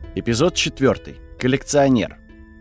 Эпизод 4. Коллекционер.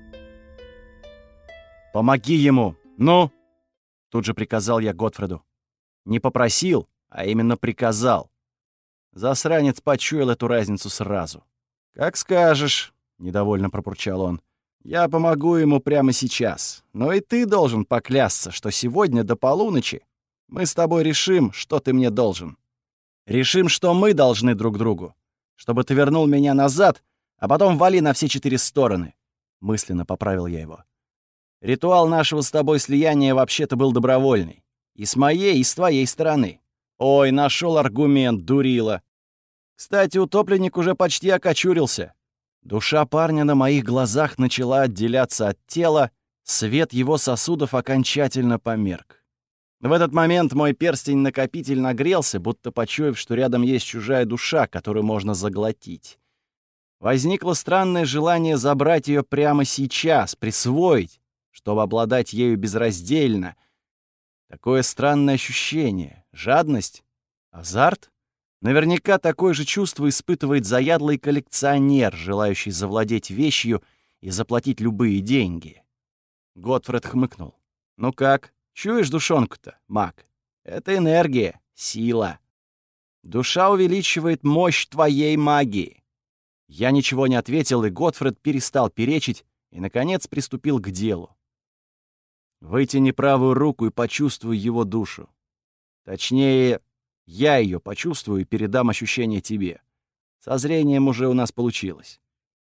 «Помоги ему! Ну!» — тут же приказал я Готфреду. Не попросил, а именно приказал. Засранец почуял эту разницу сразу. «Как скажешь», — недовольно пропурчал он. «Я помогу ему прямо сейчас. Но и ты должен поклясться, что сегодня до полуночи мы с тобой решим, что ты мне должен. Решим, что мы должны друг другу, чтобы ты вернул меня назад, а потом вали на все 4 стороны», — мысленно поправил я его. «Ритуал нашего с тобой слияния вообще-то был добровольный. И с моей, и с твоей стороны. Ой, нашел аргумент, дурила. Кстати, утопленник уже почти окочурился. Душа парня на моих глазах начала отделяться от тела, свет его сосудов окончательно померк. В этот момент мой перстень-накопитель нагрелся, будто почуяв, что рядом есть чужая душа, которую можно заглотить. Возникло странное желание забрать ее прямо сейчас, присвоить, чтобы обладать ею безраздельно. Такое странное ощущение. Жадность? Азарт? Наверняка такое же чувство испытывает заядлый коллекционер, желающий завладеть вещью и заплатить любые деньги. Готфред хмыкнул. «Ну как, чуешь душонку-то, маг? Это энергия, сила. Душа увеличивает мощь твоей магии». Я ничего не ответил, и Готфред перестал перечить и, наконец, приступил к делу. «Вытяни правую руку и почувствуй его душу. Точнее, я ее почувствую и передам ощущение тебе. Со зрением уже у нас получилось».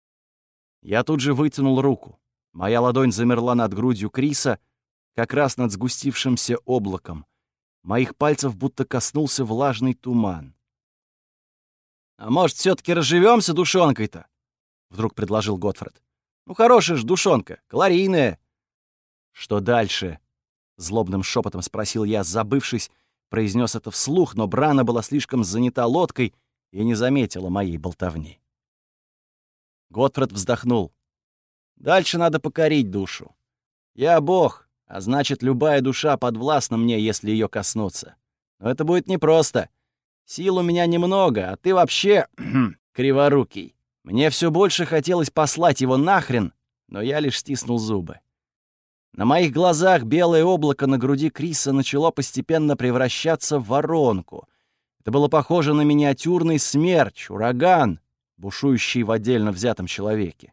Я тут же вытянул руку. Моя ладонь замерла над грудью Криса, как раз над сгустившимся облаком. Моих пальцев будто коснулся влажный туман. «А может, все-таки разживемся душонкой-то?» — вдруг предложил Готфред. «Ну, хорошая ж душонка, калорийная». «Что дальше?» — злобным шепотом спросил я, забывшись, произнес это вслух, но Брана была слишком занята лодкой и не заметила моей болтовни. Готфред вздохнул. «Дальше надо покорить душу. Я бог, а значит, любая душа подвластна мне, если ее коснуться. Но это будет непросто. Сил у меня немного, а ты вообще криворукий. Мне все больше хотелось послать его нахрен, но я лишь стиснул зубы. На моих глазах белое облако на груди Криса начало постепенно превращаться в воронку. Это было похоже на миниатюрный смерч, ураган, бушующий в отдельно взятом человеке.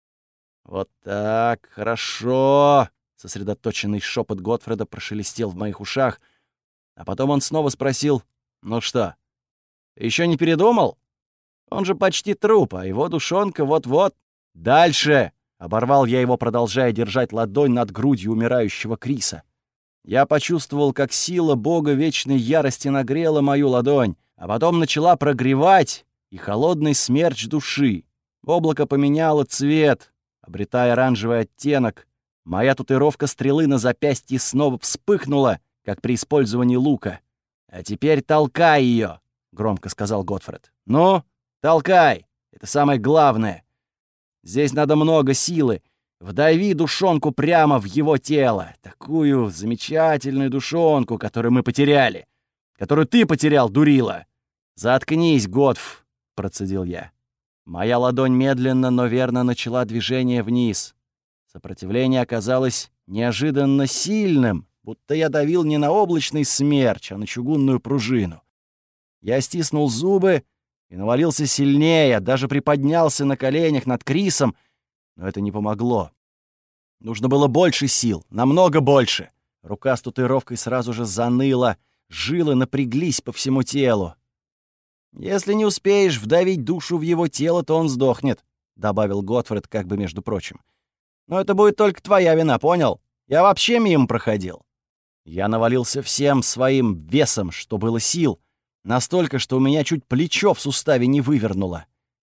«Вот так, хорошо!» — сосредоточенный шепот Готфреда прошелестел в моих ушах, а потом он снова спросил: «Ну что, еще не передумал? Он же почти труп, а его душонка вот-вот. Дальше!» — оборвал я его, продолжая держать ладонь над грудью умирающего Криса. Я почувствовал, как сила бога вечной ярости нагрела мою ладонь, а потом начала прогревать и холодный смерч души. Облако поменяло цвет, обретая оранжевый оттенок. Моя татуировка стрелы на запястье снова вспыхнула, как при использовании лука. «А теперь толкай ее!» — громко сказал Готфред. «Ну, толкай! Это самое главное. Здесь надо много силы. Вдави душонку прямо в его тело. Такую замечательную душонку, которую мы потеряли. Которую ты потерял, дурила!» «Заткнись, Готф!» — процедил я. Моя ладонь медленно, но верно начала движение вниз. Сопротивление оказалось неожиданно сильным, будто я давил не на облачный смерч, а на чугунную пружину. Я стиснул зубы и навалился сильнее, даже приподнялся на коленях над Крисом, но это не помогло. Нужно было больше сил, намного больше. Рука с татуировкой сразу же заныла, жилы напряглись по всему телу. «Если не успеешь вдавить душу в его тело, то он сдохнет», — добавил Готфред как бы между прочим. «Но это будет только твоя вина, понял? Я вообще мимо проходил». Я навалился всем своим весом, что было сил, настолько, что у меня чуть плечо в суставе не вывернуло.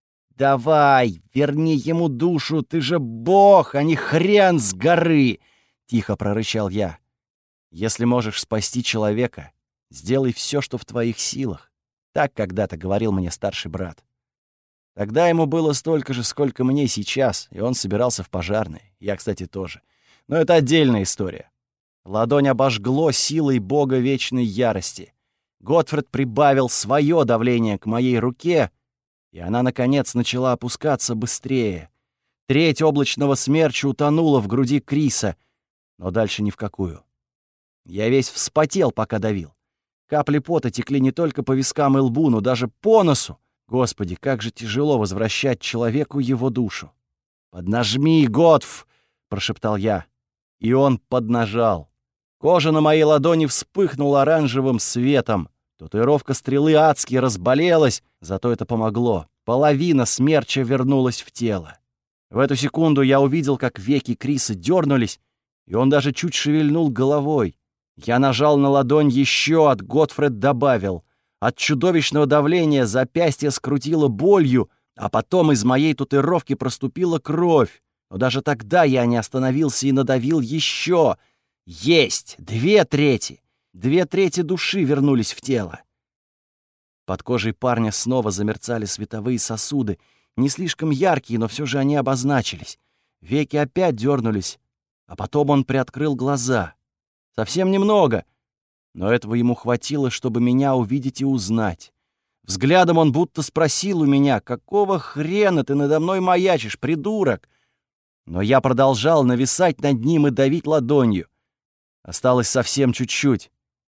«Давай, верни ему душу, ты же бог, а не хрен с горы!» — тихо прорычал я. «Если можешь спасти человека, сделай все, что в твоих силах», — так когда-то говорил мне старший брат. Тогда ему было столько же, сколько мне сейчас, и он собирался в пожарной. Я, кстати, тоже. Но это отдельная история. Ладонь обожгло силой бога вечной ярости. Готфред прибавил свое давление к моей руке, и она, наконец, начала опускаться быстрее. Треть облачного смерча утонула в груди Криса, но дальше ни в какую. Я весь вспотел, пока давил. Капли пота текли не только по вискам и лбу, но даже по носу. Господи, как же тяжело возвращать человеку его душу. «Поднажми, Готф!» — прошептал я. И он поднажал. Кожа на моей ладони вспыхнула оранжевым светом. Татуировка стрелы адски разболелась, зато это помогло. Половина смерча вернулась в тело. В эту секунду я увидел, как веки Криса дернулись, и он даже чуть шевельнул головой. Я нажал на ладонь еще, от Готфред добавил. От чудовищного давления запястье скрутило болью, а потом из моей татуировки проступила кровь. Но даже тогда я не остановился и надавил еще. Есть! 2/3! 2/3 души вернулись в тело. Под кожей парня снова замерцали световые сосуды, не слишком яркие, но все же они обозначились. Веки опять дернулись, а потом он приоткрыл глаза. Совсем немного, но этого ему хватило, чтобы меня увидеть и узнать. Взглядом он будто спросил у меня: «Какого хрена ты надо мной маячишь, придурок?» Но я продолжал нависать над ним и давить ладонью. Осталось совсем чуть-чуть.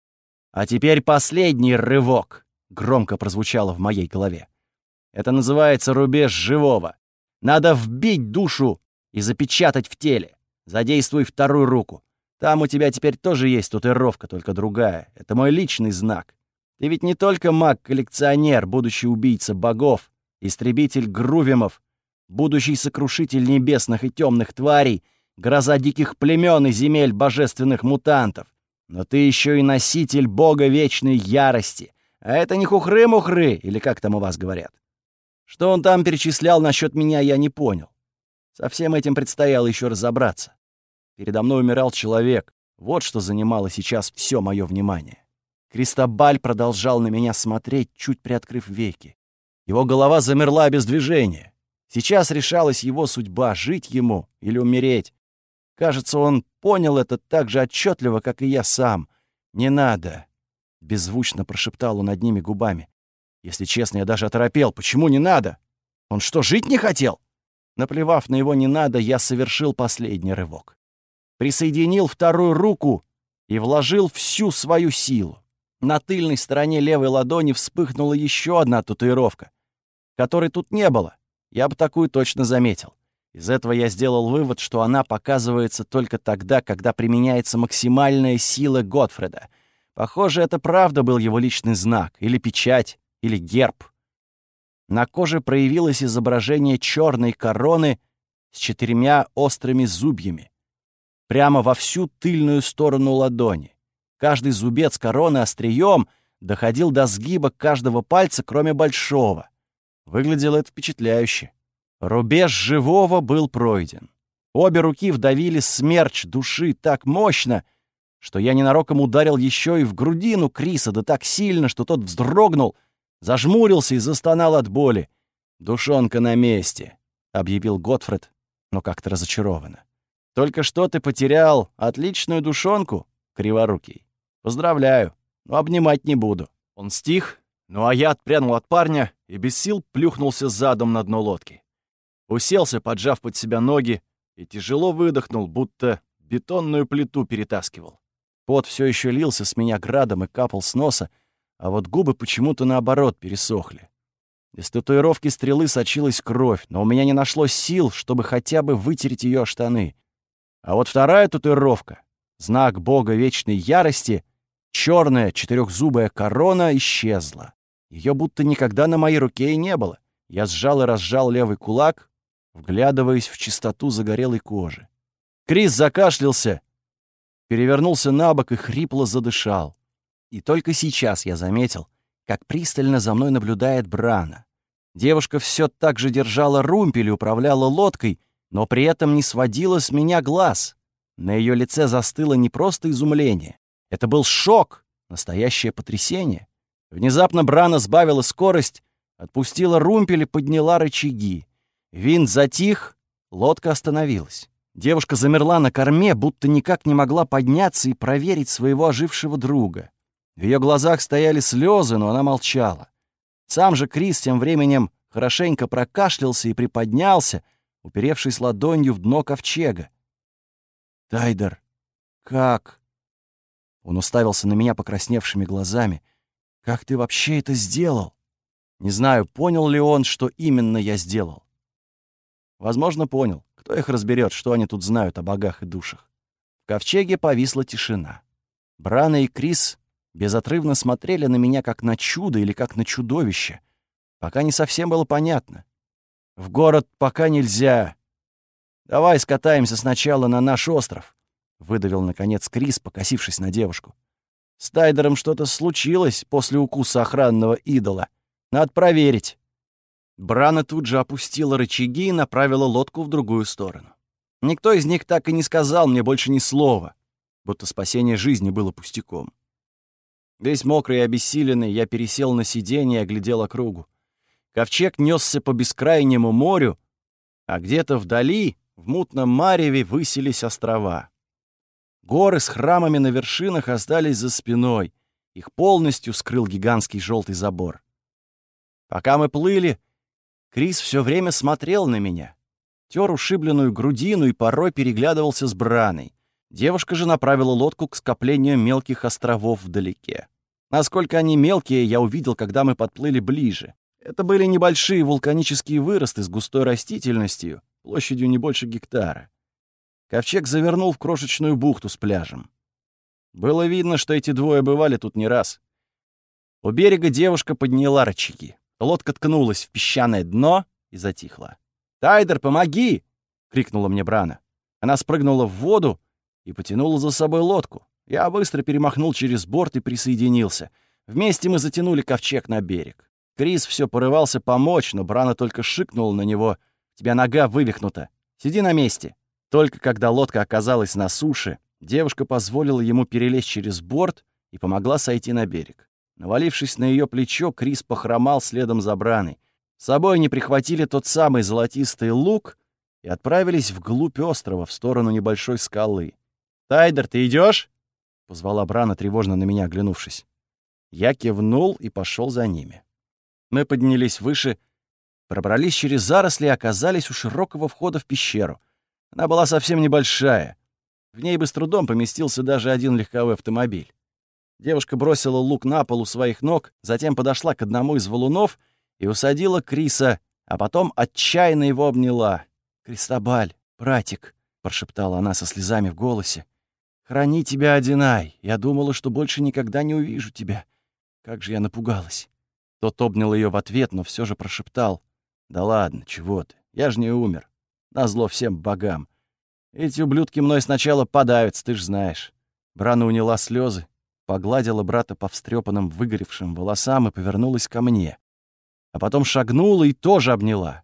«А теперь последний рывок», — громко прозвучало в моей голове. «Это называется рубеж живого. Надо вбить душу и запечатать в теле. Задействуй вторую руку. Там у тебя теперь тоже есть татуировка, только другая. Это мой личный знак. Ты ведь не только маг-коллекционер, будущий убийца богов, истребитель грувимов, будущий сокрушитель небесных и темных тварей, гроза диких племен и земель божественных мутантов. Но ты еще и носитель бога вечной ярости. А это не хухры-мухры, или как там у вас говорят. Что он там перечислял насчет меня, я не понял. Со всем этим предстояло еще разобраться. Передо мной умирал человек. Вот что занимало сейчас все мое внимание. Кристобаль продолжал на меня смотреть, чуть приоткрыв веки. Его голова замерла без движения. Сейчас решалась его судьба — жить ему или умереть. Кажется, он понял это так же отчетливо, как и я сам. «Не надо!» — беззвучно прошептал он одними губами. Если честно, я даже оторопел. Почему не надо? Он что, жить не хотел? Наплевав на его «не надо», я совершил последний рывок. Присоединил вторую руку и вложил всю свою силу. На тыльной стороне левой ладони вспыхнула еще одна татуировка, которой тут не было. Я бы такую точно заметил. Из этого я сделал вывод, что она показывается только тогда, когда применяется максимальная сила Готфреда. Похоже, это правда был его личный знак, или печать, или герб. На коже проявилось изображение черной короны с 4 острыми зубьями, прямо во всю тыльную сторону ладони. Каждый зубец короны острием доходил до сгиба каждого пальца, кроме большого. Выглядело это впечатляюще. Рубеж живого был пройден. Обе руки вдавили смерч души так мощно, что я ненароком ударил еще и в грудину Криса, да так сильно, что тот вздрогнул, зажмурился и застонал от боли. «Душонка на месте», — объявил Готфред, но как-то разочарованно. «Только что ты потерял отличную душонку, криворукий. Поздравляю, но обнимать не буду». Он стих, ну а я отпрянул от парня и без сил плюхнулся задом на дно лодки. Уселся, поджав под себя ноги, и тяжело выдохнул, будто бетонную плиту перетаскивал. Пот все еще лился с меня градом и капал с носа, а вот губы почему-то наоборот пересохли. Из татуировки стрелы сочилась кровь, но у меня не нашлось сил, чтобы хотя бы вытереть ее о штаны. А вот вторая татуировка, знак бога вечной ярости, черная четырехзубая корона, исчезла. Ее будто никогда на моей руке и не было. Я сжал и разжал левый кулак, вглядываясь в чистоту загорелой кожи. Крис закашлялся, перевернулся на бок и хрипло задышал. И только сейчас я заметил, как пристально за мной наблюдает Брана. Девушка все так же держала румпель и управляла лодкой, но при этом не сводила с меня глаз. На ее лице застыло не просто изумление. Это был шок, настоящее потрясение. Внезапно Брана сбавила скорость, отпустила румпель и подняла рычаги. Винт затих, лодка остановилась. Девушка замерла на корме, будто никак не могла подняться и проверить своего ожившего друга. В ее глазах стояли слезы, но она молчала. Сам же Крис тем временем хорошенько прокашлялся и приподнялся, уперевшись ладонью в дно ковчега. «Тайдер, как?» Он уставился на меня покрасневшими глазами. «Как ты вообще это сделал?» Не знаю, понял ли он, что именно я сделал. Возможно, понял. Кто их разберет, что они тут знают о богах и душах? В ковчеге повисла тишина. Брана и Крис безотрывно смотрели на меня как на чудо или как на чудовище, пока не совсем было понятно. «В город пока нельзя. Давай скатаемся сначала на наш остров», — выдавил, наконец, Крис, покосившись на девушку. «С Тайдером что-то случилось после укуса охранного идола. Надо проверить». Брана тут же опустила рычаги и направила лодку в другую сторону. Никто из них так и не сказал мне больше ни слова, будто спасение жизни было пустяком. Весь мокрый и обессиленный, я пересел на сиденье и оглядел округу. Ковчег нёсся по бескрайнему морю, а где-то вдали, в мутном мареве, высились острова. Горы с храмами на вершинах остались за спиной. Их полностью скрыл гигантский желтый забор. Пока мы плыли, Крис все время смотрел на меня, тер ушибленную грудину и порой переглядывался с Браной. Девушка же направила лодку к скоплению мелких островов вдалеке. Насколько они мелкие, я увидел, когда мы подплыли ближе. Это были небольшие вулканические выросты с густой растительностью, площадью не больше гектара. Ковчег завернул в крошечную бухту с пляжем. Было видно, что эти двое бывали тут не раз. У берега девушка подняла рычаги. Лодка ткнулась в песчаное дно и затихла. «Тайдер, помоги!» — крикнула мне Брана. Она спрыгнула в воду и потянула за собой лодку. Я быстро перемахнул через борт и присоединился. Вместе мы затянули ковчег на берег. Крис все порывался помочь, но Брана только шикнула на него. «У тебя нога вывихнута. Сиди на месте». Только когда лодка оказалась на суше, девушка позволила ему перелезть через борт и помогла сойти на берег. Навалившись на ее плечо, Крис похромал следом за Браной. С собой они прихватили тот самый золотистый лук и отправились вглубь острова, в сторону небольшой скалы. «Тайдер, ты идешь? Позвала Брана, тревожно на меня оглянувшись. Я кивнул и пошел за ними. Мы поднялись выше, пробрались через заросли и оказались у широкого входа в пещеру. Она была совсем небольшая. В ней бы с трудом поместился даже один легковой автомобиль. Девушка бросила лук на пол у своих ног, затем подошла к одному из валунов и усадила Криса, а потом отчаянно его обняла. «Кристобаль, братик», — прошептала она со слезами в голосе, — «храни тебя, Одинай. Я думала, что больше никогда не увижу тебя. Как же я напугалась». Тот обнял ее в ответ, но все же прошептал: «Да ладно, чего ты? Я же не умер. Назло всем богам. Эти ублюдки мной сначала подавятся, ты ж знаешь». Брана уняла слезы, погладила брата по встрепанным выгоревшим волосам и повернулась ко мне. А потом шагнула и тоже обняла.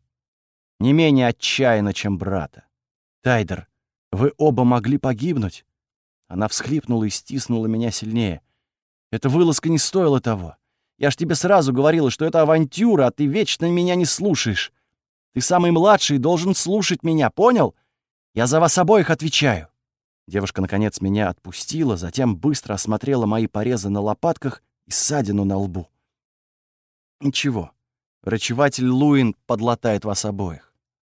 Не менее отчаянно, чем брата. «Тайдер, вы оба могли погибнуть». Она всхлипнула и стиснула меня сильнее. «Эта вылазка не стоила того. Я ж тебе сразу говорила, что это авантюра, а ты вечно меня не слушаешь. Ты самый младший и должен слушать меня, понял? Я за вас обоих отвечаю». Девушка, наконец, меня отпустила, затем быстро осмотрела мои порезы на лопатках и ссадину на лбу. «Ничего, врачеватель Луин подлатает вас обоих».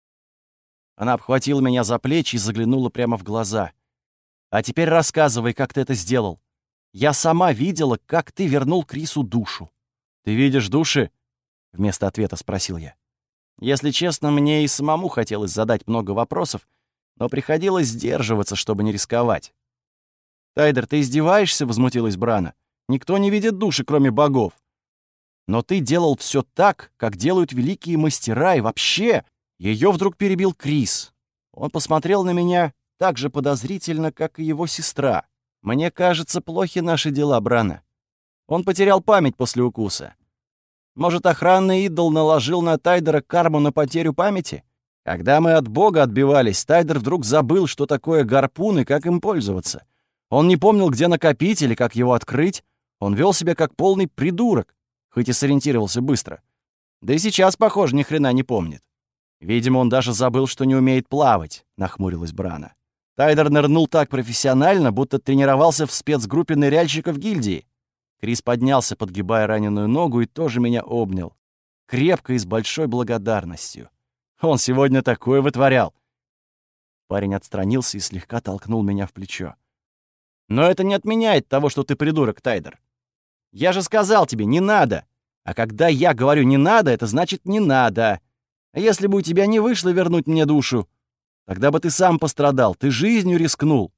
Она обхватила меня за плечи и заглянула прямо в глаза. «А теперь рассказывай, как ты это сделал. Я сама видела, как ты вернул Крису душу». «Ты видишь души?» — вместо ответа спросил я. Если честно, мне и самому хотелось задать много вопросов, но приходилось сдерживаться, чтобы не рисковать. «Тайдер, ты издеваешься?» — возмутилась Брана. «Никто не видит души, кроме богов. Но ты делал все так, как делают великие мастера, и вообще...» Ее вдруг перебил Крис. Он посмотрел на меня так же подозрительно, как и его сестра. «Мне кажется, плохи наши дела, Брана. Он потерял память после укуса. Может, охранный идол наложил на Тайдера карму на потерю памяти? Когда мы от бога отбивались, Тайдер вдруг забыл, что такое гарпун и как им пользоваться. Он не помнил, где накопитель и как его открыть. Он вел себя как полный придурок, хоть и сориентировался быстро. Да и сейчас, похоже, ни хрена не помнит. Видимо, он даже забыл, что не умеет плавать», — нахмурилась Брана. «Тайдер нырнул так профессионально, будто тренировался в спецгруппе ныряльщиков гильдии». Крис поднялся, подгибая раненую ногу, и тоже меня обнял. крепко и с большой благодарностью. Он сегодня такое вытворял. Парень отстранился и слегка толкнул меня в плечо. Но это не отменяет того, что ты придурок, Тайдер. Я же сказал тебе, не надо. А когда я говорю «не надо», это значит «не надо». А если бы у тебя не вышло вернуть мне душу, тогда бы ты сам пострадал, ты жизнью рискнул.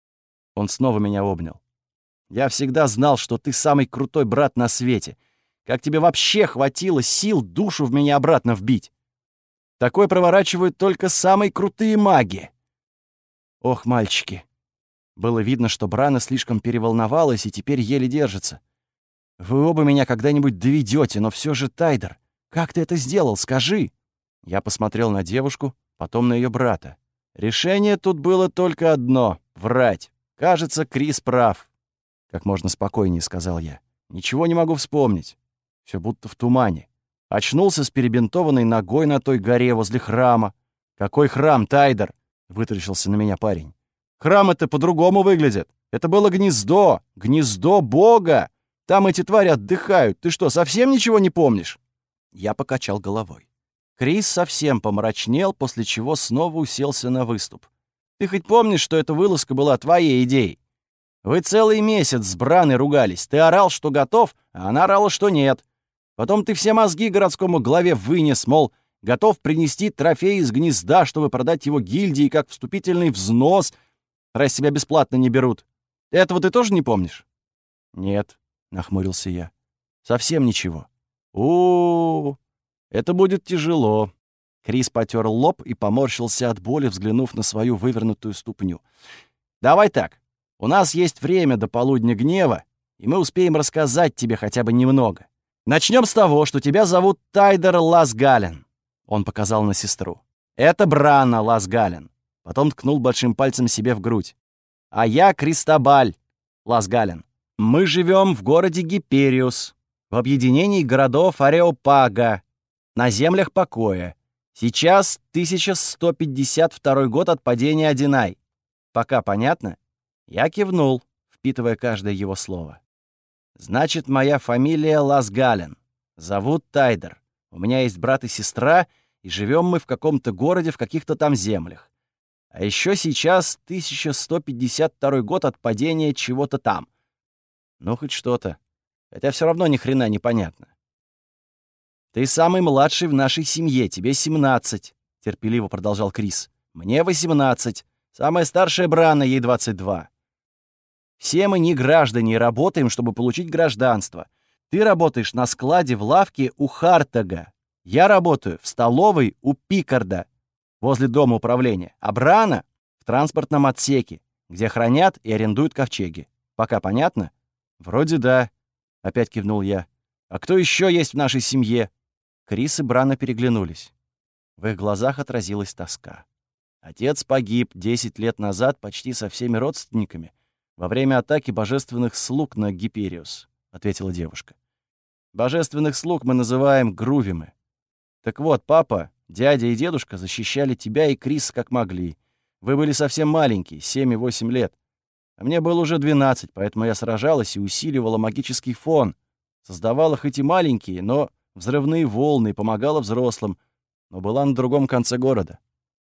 Он снова меня обнял. Я всегда знал, что ты самый крутой брат на свете. Как тебе вообще хватило сил душу в меня обратно вбить? Такое проворачивают только самые крутые маги. Ох, мальчики. Было видно, что Брана слишком переволновалась и теперь еле держится. Вы оба меня когда-нибудь доведете, но все же, Тайдер, как ты это сделал, скажи? Я посмотрел на девушку, потом на ее брата. Решение тут было только одно — врать. Кажется, Крис прав. Как можно спокойнее, сказал я. Ничего не могу вспомнить. Все будто в тумане. Очнулся с перебинтованной ногой на той горе возле храма. Какой храм, Тайдер? Вытаращился на меня парень. Храм это по-другому выглядит. Это было гнездо. Гнездо Бога. Там эти твари отдыхают. Ты что, совсем ничего не помнишь? Я покачал головой. Крис совсем помрачнел, после чего снова уселся на выступ. Ты хоть помнишь, что эта вылазка была твоей идеей? Вы целый месяц с Браной ругались. Ты орал, что готов, а она орала, что нет. Потом ты все мозги городскому главе вынес, мол, готов принести трофей из гнезда, чтобы продать его гильдии как вступительный взнос, раз себя бесплатно не берут. Этого ты тоже не помнишь? Нет, нахмурился я. Совсем ничего. У-у-у, это будет тяжело. Крис потер лоб и поморщился от боли, взглянув на свою вывернутую ступню. Давай так. У нас есть время до полудня гнева, и мы успеем рассказать тебе хотя бы немного. Начнем с того, что тебя зовут Тайдер Ласгален. Он показал на сестру. Это Брана Ласгален. Потом ткнул большим пальцем себе в грудь. А я Кристобаль Ласгален. Мы живем в городе Гипериус, в объединении городов Ареопага, на землях покоя. Сейчас 1152 год от падения Одинай. Пока понятно? Я кивнул, впитывая каждое его слово. Значит, моя фамилия Ласгален. Зовут Тайдер. У меня есть брат и сестра, и живем мы в каком-то городе в каких-то там землях. А еще сейчас 1152 год от падения чего-то там. Ну, хоть что-то. Хотя все равно ни хрена не понятно. «Ты самый младший в нашей семье, тебе 17», — терпеливо продолжал Крис. «Мне 18. Самая старшая Брана, ей 22. Все мы не граждане и работаем, чтобы получить гражданство. Ты работаешь на складе в лавке у Хартага. Я работаю в столовой у Пикарда, возле дома управления. А Брана — в транспортном отсеке, где хранят и арендуют ковчеги. Пока понятно?» «Вроде да», — опять кивнул я. «А кто еще есть в нашей семье?» Крис и Брана переглянулись. В их глазах отразилась тоска. Отец погиб 10 лет назад почти со всеми родственниками во время атаки божественных слуг на Гипериус, — ответила девушка. Божественных слуг мы называем грувимы. Так вот, папа, дядя и дедушка защищали тебя и Крис как могли. Вы были совсем маленькие, 7 и 8 лет. А мне было уже 12, поэтому я сражалась и усиливала магический фон. Создавала хоть и маленькие, но взрывные волны и помогала взрослым, но была на другом конце города.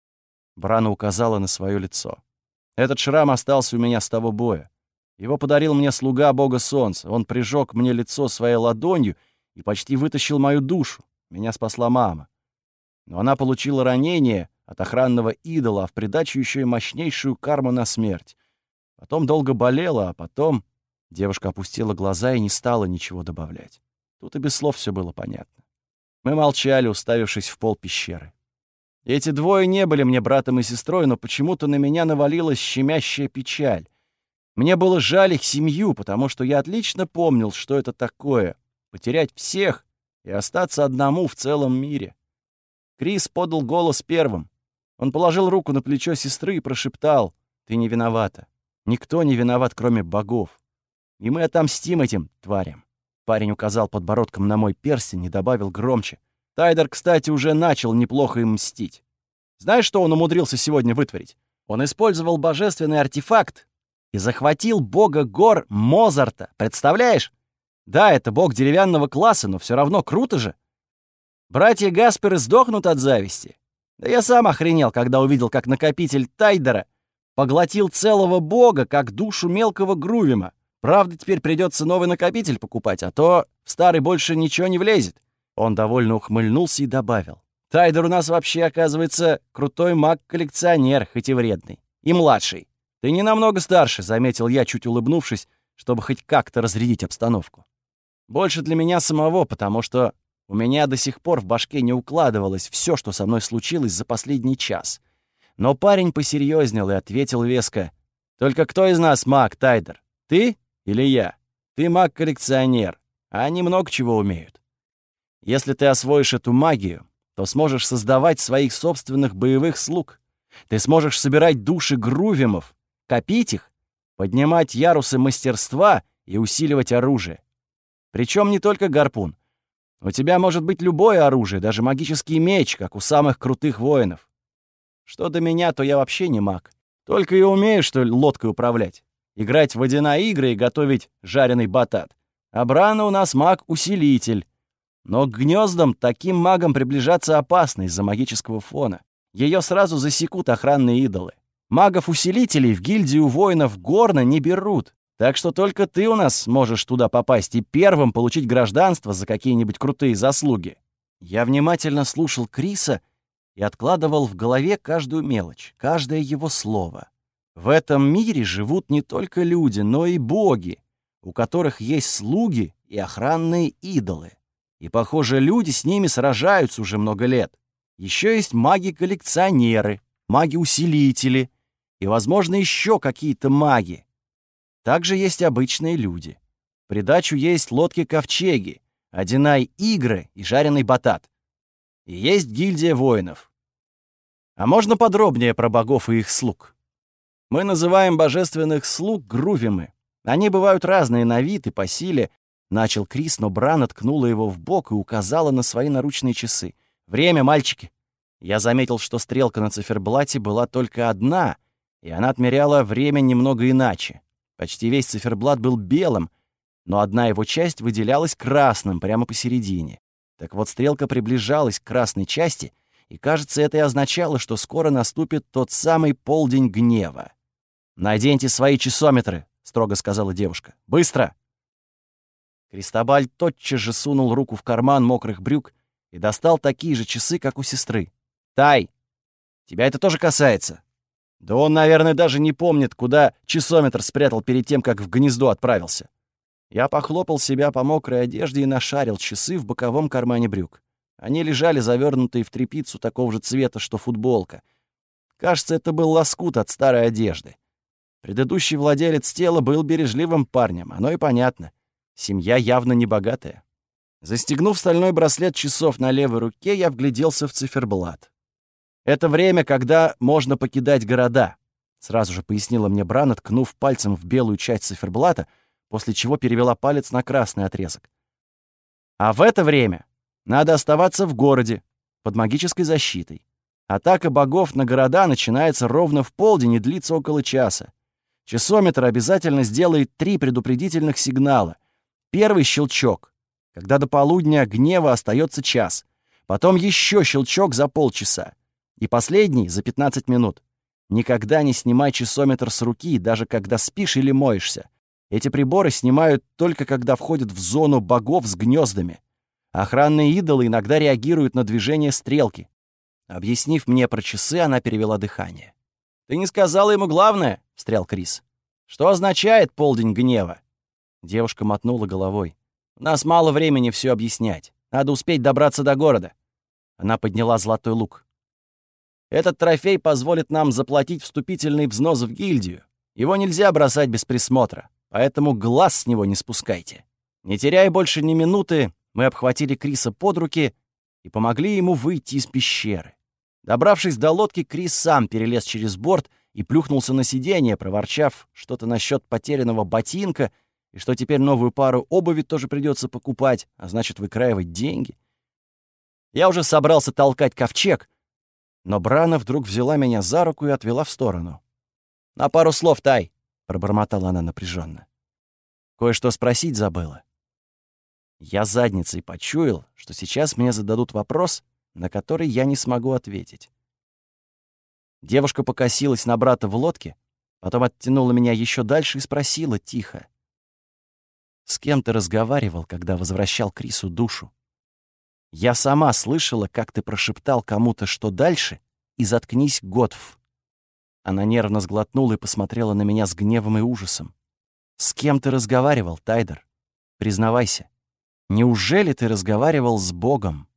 Брана указала на свое лицо. Этот шрам остался у меня с того боя. Его подарил мне слуга бога солнца. Он прижег мне лицо своей ладонью и почти вытащил мою душу. Меня спасла мама. Но она получила ранение от охранного идола, а в придачу еще и мощнейшую карму на смерть. Потом долго болела, а потом... Девушка опустила глаза и не стала ничего добавлять. Тут и без слов все было понятно. Мы молчали, уставившись в пол пещеры. Эти двое не были мне братом и сестрой, но почему-то на меня навалилась щемящая печаль. Мне было жаль их семью, потому что я отлично помнил, что это такое — потерять всех и остаться одному в целом мире. Крис подал голос первым. Он положил руку на плечо сестры и прошептал: «Ты не виновата. Никто не виноват, кроме богов. И мы отомстим этим тварям». Парень указал подбородком на мой перстень и добавил громче: «Тайдер, кстати, уже начал неплохо им мстить. Знаешь, что он умудрился сегодня вытворить? Он использовал божественный артефакт и захватил бога гор Мозарта. Представляешь? Да, это бог деревянного класса, но все равно круто же. Братья Гасперы сдохнут от зависти. Да я сам охренел, когда увидел, как накопитель Тайдера поглотил целого бога, как душу мелкого Грувима. Правда, теперь придется новый накопитель покупать, а то в старый больше ничего не влезет». Он довольно ухмыльнулся и добавил: «Тайдер у нас вообще, оказывается, крутой маг-коллекционер, хоть и вредный. И младший. Ты не намного старше», — заметил я, чуть улыбнувшись, чтобы хоть как-то разрядить обстановку. «Больше для меня самого, потому что у меня до сих пор в башке не укладывалось все, что со мной случилось за последний час». Но парень посерьезнел и ответил веско: «Только кто из нас маг, Тайдер? Ты или я? Ты маг-коллекционер, а они много чего умеют. Если ты освоишь эту магию, то сможешь создавать своих собственных боевых слуг. Ты сможешь собирать души Грувимов, копить их, поднимать ярусы мастерства и усиливать оружие. Причем не только гарпун. У тебя может быть любое оружие, даже магический меч, как у самых крутых воинов. Что до меня, то я вообще не маг. Только и умею, что ли, лодкой управлять. Играть в водяные игры и готовить жареный батат. А Брана у нас маг-усилитель. Но к гнездам таким магам приближаться опасно из-за магического фона. Ее сразу засекут охранные идолы. Магов-усилителей в гильдию воинов Горна не берут. Так что только ты у нас можешь туда попасть и первым получить гражданство за какие-нибудь крутые заслуги». Я внимательно слушал Криса и откладывал в голове каждую мелочь, каждое его слово. В этом мире живут не только люди, но и боги, у которых есть слуги и охранные идолы. И, похоже, люди с ними сражаются уже много лет. Еще есть маги-коллекционеры, маги-усилители и, возможно, еще какие-то маги. Также есть обычные люди. В придачу есть лодки-ковчеги, одинай-игры и жареный батат. И есть гильдия воинов. А можно подробнее про богов и их слуг? Мы называем божественных слуг Грувимы. Они бывают разные на вид и по силе. Начал Крис, но Брана ткнула его в бок и указала на свои наручные часы. «Время, мальчики!» Я заметил, что стрелка на циферблате была только одна, и она отмеряла время немного иначе. Почти весь циферблат был белым, но одна его часть выделялась красным прямо посередине. Так вот, стрелка приближалась к красной части, и, кажется, это и означало, что скоро наступит тот самый полдень гнева. «Наденьте свои часометры», — строго сказала девушка. «Быстро!» Кристобаль тотчас же сунул руку в карман мокрых брюк и достал такие же часы, как у сестры. «Тай, тебя это тоже касается?» Да он, наверное, даже не помнит, куда часометр спрятал перед тем, как в гнездо отправился. Я похлопал себя по мокрой одежде и нашарил часы в боковом кармане брюк. Они лежали завернутые в тряпицу такого же цвета, что футболка. Кажется, это был лоскут от старой одежды. Предыдущий владелец тела был бережливым парнем, оно и понятно. Семья явно не богатая. Застегнув стальной браслет часов на левой руке, я вгляделся в циферблат. «Это время, когда можно покидать города», — сразу же пояснила мне Брана, ткнув пальцем в белую часть циферблата, после чего перевела палец на красный отрезок. «А в это время надо оставаться в городе под магической защитой. Атака богов на города начинается ровно в полдень и длится около часа. Часометр обязательно сделает 3 предупредительных сигнала. Первый щелчок, когда до полудня гнева остается час. Потом еще щелчок за полчаса. И последний за 15 минут. Никогда не снимай часометр с руки, даже когда спишь или моешься. Эти приборы снимают только когда входят в зону богов с гнездами. Охранные идолы иногда реагируют на движение стрелки». Объяснив мне про часы, она перевела дыхание. «Ты не сказала ему главное?» — встрял Крис. «Что означает полдень гнева?» Девушка мотнула головой. «У нас мало времени все объяснять. Надо успеть добраться до города». Она подняла золотой лук. «Этот трофей позволит нам заплатить вступительный взнос в гильдию. Его нельзя бросать без присмотра, поэтому глаз с него не спускайте». Не теряя больше ни минуты, мы обхватили Криса под руки и помогли ему выйти из пещеры. Добравшись до лодки, Крис сам перелез через борт и плюхнулся на сиденье, проворчав что-то насчет потерянного ботинка и что теперь новую пару обуви тоже придется покупать, а значит, выкраивать деньги. Я уже собрался толкать ковчег, но Брана вдруг взяла меня за руку и отвела в сторону. «На пару слов, Тай», — пробормотала она напряженно. «Кое-что спросить забыла». Я задницей почуял, что сейчас мне зададут вопрос, на который я не смогу ответить. Девушка покосилась на брата в лодке, потом оттянула меня еще дальше и спросила тихо: «С кем ты разговаривал, когда возвращал Крису душу? Я сама слышала, как ты прошептал кому-то, что дальше, и заткнись, Готф». Она нервно сглотнула и посмотрела на меня с гневом и ужасом. «С кем ты разговаривал, Тайдер? Признавайся, неужели ты разговаривал с Богом?»